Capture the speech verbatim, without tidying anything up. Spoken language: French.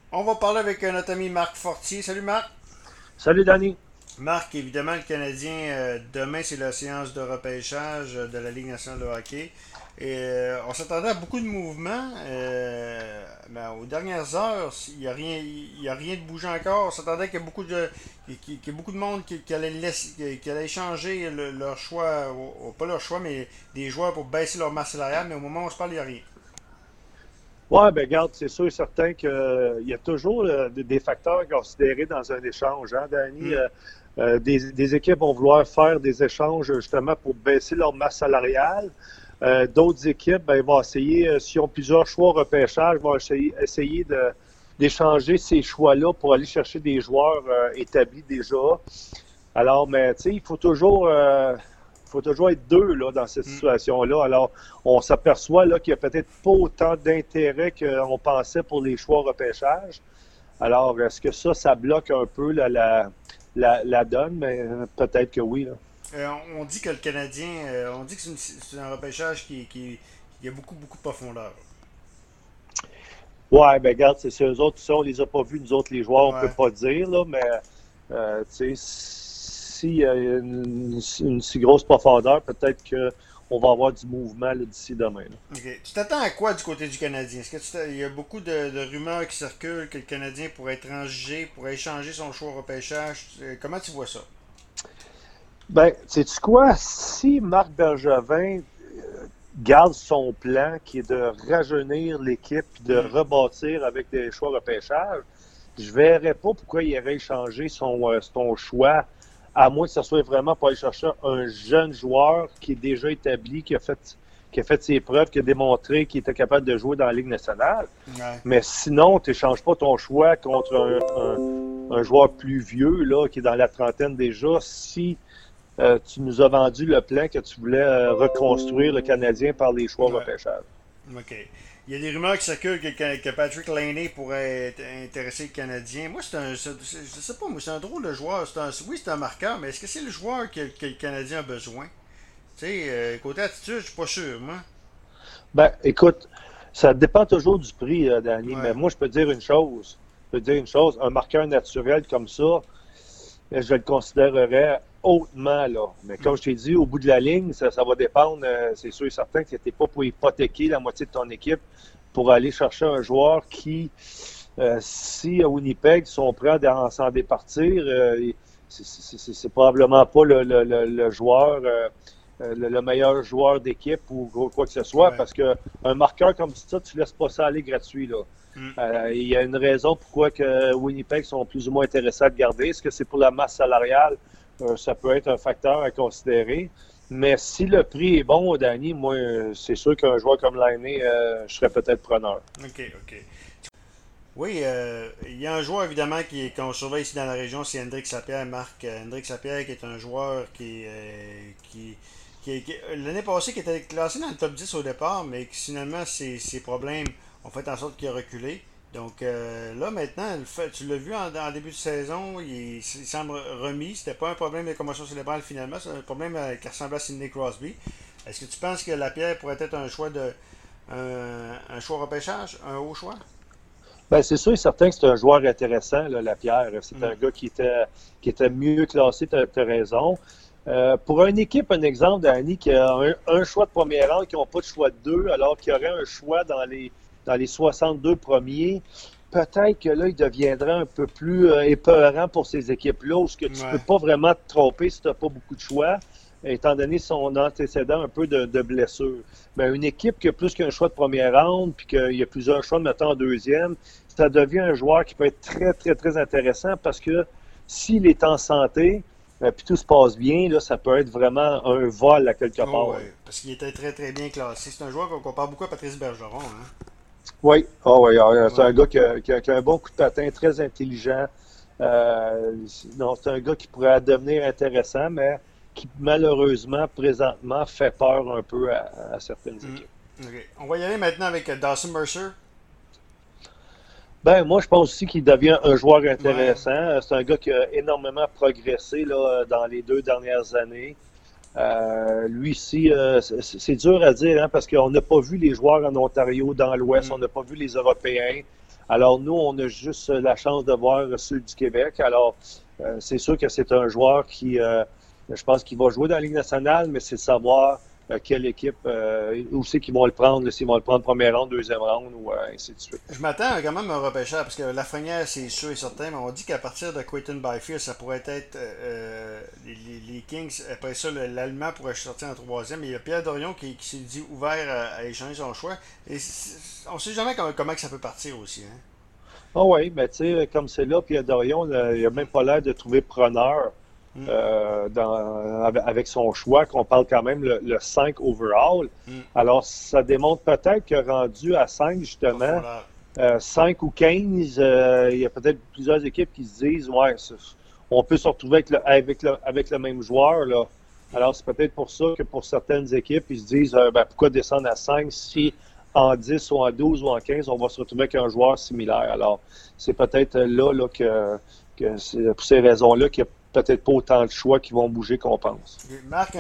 On va parler avec euh, notre ami Marc Fortier. Salut Marc. Salut Danny. Marc, évidemment, le Canadien, euh, demain, c'est la séance de repêchage euh, de la Ligue nationale de hockey. Et euh, on s'attendait à beaucoup de mouvements. Euh, mais aux dernières heures, il n'y a, rien- il y a rien de bougé encore. On s'attendait qu'il y ait beaucoup de, qu'il y ait- qu'il y ait beaucoup de monde qui, qui allait, laisser- qui allait échanger le- leur choix, ou- ou pas leur choix, mais des joueurs pour baisser leur masse salariale. Mais au moment où on se parle, il n'y a rien. Ouais, ben regarde, c'est sûr et certain qu'il y a toujours euh, des des facteurs considérés dans un échange, hein, Danny. Hmm. Euh, euh, des, des équipes vont vouloir faire des échanges justement pour baisser leur masse salariale. Euh, d'autres équipes, ben, vont essayer, euh, s'ils ont plusieurs choix au repêchage, vont essayer, essayer de, d'échanger ces choix-là pour aller chercher des joueurs euh, établis déjà. Alors, mais tu sais, il faut toujours, euh, faut toujours être deux là, dans cette Hmm. situation-là. Alors, on s'aperçoit là qu'il n'y a peut-être pas autant d'intérêt qu'on pensait pour les choix au repêchage. Alors, est-ce que ça, ça bloque un peu la, la, la, la donne? Mais euh, peut-être que oui. Là. Euh, on dit que le Canadien, euh, on dit que c'est, une- c'est un repêchage qui, qui, qui a beaucoup, beaucoup de profondeur. Ouais, ben regarde, c'est c'est eux autres, ça, on les a pas vus, nous autres, les joueurs, on peut Ouais. pas dire, là, mais euh, tu sais, s'il y a une, une si grosse profondeur, peut-être qu'on va avoir du mouvement là, d'ici demain. Là. Ok. Tu t'attends à quoi du côté du Canadien? Est-ce que tu t'a- il y a beaucoup de, de rumeurs qui circulent que le Canadien pourrait être transigé, pourrait échanger son choix au repêchage? Euh, Comment tu vois ça? Ben, sais-tu quoi? Si Marc Bergevin garde son plan qui est de rajeunir l'équipe et de Hmm. rebâtir avec des choix repêchage, je verrais pas pourquoi il aurait changé son, euh, son choix, à moins que ce soit vraiment pour aller chercher un jeune joueur qui est déjà établi, qui a fait, qui a fait ses preuves, qui a démontré qu'il était capable de jouer dans la Ligue nationale. Ouais. Mais sinon, tu n'échanges pas ton choix contre un, un, un joueur plus vieux, là, qui est dans la trentaine déjà, si euh, tu nous as vendu le plan que tu voulais euh, reconstruire le Canadien par les choix Ouais. repêchage. Ok. Il y a des rumeurs qui circulent que, que- que Patrick Laney pourrait être intéressé le Canadien. Moi, c'est un. c'est- c'est- je sais pas, moi, c'est un drôle de joueur. C'est un, oui, c'est un marqueur, mais est-ce que c'est le joueur que, que le Canadien a besoin? Tu sais, euh, côté attitude, je suis pas sûr, moi. Ben, écoute, ça dépend toujours du prix, euh, Danny, mais Ouais. moi, je peux te dire une chose. Je peux te dire une chose, un marqueur naturel comme ça, je le considérerais hautement, là. Mais comme Hmm. je t'ai dit, au bout de la ligne, ça, ça va dépendre, euh, c'est sûr et certain que tu n'es pas pour hypothéquer la moitié de ton équipe pour aller chercher un joueur qui, euh, si à Winnipeg sont prêts à s'en départir, euh, c'est c'est- c'est probablement pas le, le- le- le joueur, euh, euh, le, le meilleur joueur d'équipe ou quoi que ce soit, Ouais. parce que un marqueur comme ça, tu laisses pas ça aller gratuit, là. Hmm. Euh, il y a une raison pourquoi que Winnipeg sont plus ou moins intéressés à te garder. Est-ce que c'est pour la masse salariale? Euh, ça peut être un facteur à considérer. Mais si le prix est bon, Danny, moi, euh, c'est sûr qu'un joueur comme Lainé, euh, je serais peut-être preneur. Ok, ok. Oui, euh, il y a un joueur évidemment qui qu'on surveille ici dans la région, c'est Hendrik Lapierre, Marc euh, Hendrik Lapierre qui est un joueur qui, euh, qui, qui, qui- l'année passée qui était classé dans le top dix au départ, mais qui finalement ses, ses problèmes ont fait en sorte qu'il a reculé. Donc euh, là maintenant, le fait- tu l'as vu en, en début de saison, il, il semble remis. C'était pas un problème de commotion cérébrale finalement, c'est un problème euh, qui ressemblait à Sidney Crosby. Est-ce que tu penses que Lapierre pourrait être un choix de un, un choix au repêchage, un haut choix? Ben, c'est sûr et certain que c'est un joueur intéressant, là, Lapierre. C'est Hmm. un gars qui était, qui était mieux classé, tu as raison. Euh, pour une équipe, un exemple, Danny, qui a un, un choix de premier rang, qui n'ont pas de choix de deux, alors qu'il y aurait un choix dans les, dans les soixante-deux premiers, peut-être que là, il deviendrait un peu plus euh, épeurant pour ces équipes-là, où ce que tu peux Ouais. pas vraiment te tromper si tu n'as pas beaucoup de choix, étant donné son antécédent un peu de, de blessure. Mais une équipe qui a plus qu'un choix de première ronde, puis qu'il y a plusieurs choix, mettons, en deuxième, ça devient un joueur qui peut être très, très, très intéressant parce que s'il est en santé, euh, puis tout se passe bien, là, ça peut être vraiment un vol à quelque Oh part. Là. ouais, parce qu'il était très très bien classé. C'est un joueur qu'on compare beaucoup à Patrice Bergeron. Hein? Oui, oh, oui, oh, c'est un Ouais. gars qui a, qui a- qui a un bon coup de patin, très intelligent. Euh, non, c'est un gars qui pourrait devenir intéressant, mais qui malheureusement, présentement, fait peur un peu à, à certaines Hmm. équipes. Ok. On va y aller maintenant avec euh, Dawson Mercer. Ben, moi, je pense aussi qu'il devient un joueur Ouais. intéressant. C'est un gars qui a énormément progressé là, dans les deux dernières années. Euh, lui ici, euh, c'est c'est dur à dire hein, parce qu'on n'a pas vu les joueurs en Ontario, dans l'Ouest, Hmm. on n'a pas vu les Européens. Alors, nous, on a juste la chance de voir ceux du Québec. Alors, euh, c'est sûr que c'est un joueur qui, euh, je pense qu'il va jouer dans la Ligue nationale, mais c'est de savoir euh, quelle équipe, euh, où c'est qu'ils vont le prendre, s'ils vont le prendre première ronde, deuxième ronde, ou euh, ainsi de suite. Je m'attends quand même à un repêchage, parce que Lafrenière, c'est sûr et certain, mais on dit qu'à partir de Quinton Byfield, ça pourrait être euh, les, les Kings. Après ça, l'Allemand pourrait sortir en troisième. Et il y a Pierre Dorion qui, qui s'est dit ouvert à, à échanger son choix. Et on ne sait jamais comment, comment que ça peut partir aussi. Hein? Ah oui, mais tu sais, comme c'est là, Pierre Dorion, là, il n'a même pas l'air de trouver preneur Mm. euh, dans, avec son choix, qu'on parle quand même le, le cinq overall. Mm. Alors, ça démontre peut-être que rendu à cinq, justement, euh, cinq ou quinze, euh, il y a peut-être plusieurs équipes qui se disent, ouais, on peut se retrouver avec le, avec le, avec le même joueur, là. Alors, c'est peut-être pour ça que pour certaines équipes, ils se disent, euh, ben, pourquoi descendre à cinq si en dix ou en douze ou en quinze, on va se retrouver avec un joueur similaire. Alors, c'est peut-être là, là que, que c'est pour ces raisons-là qu'il n'y a peut-être pas autant de choix qui vont bouger qu'on pense. Marc,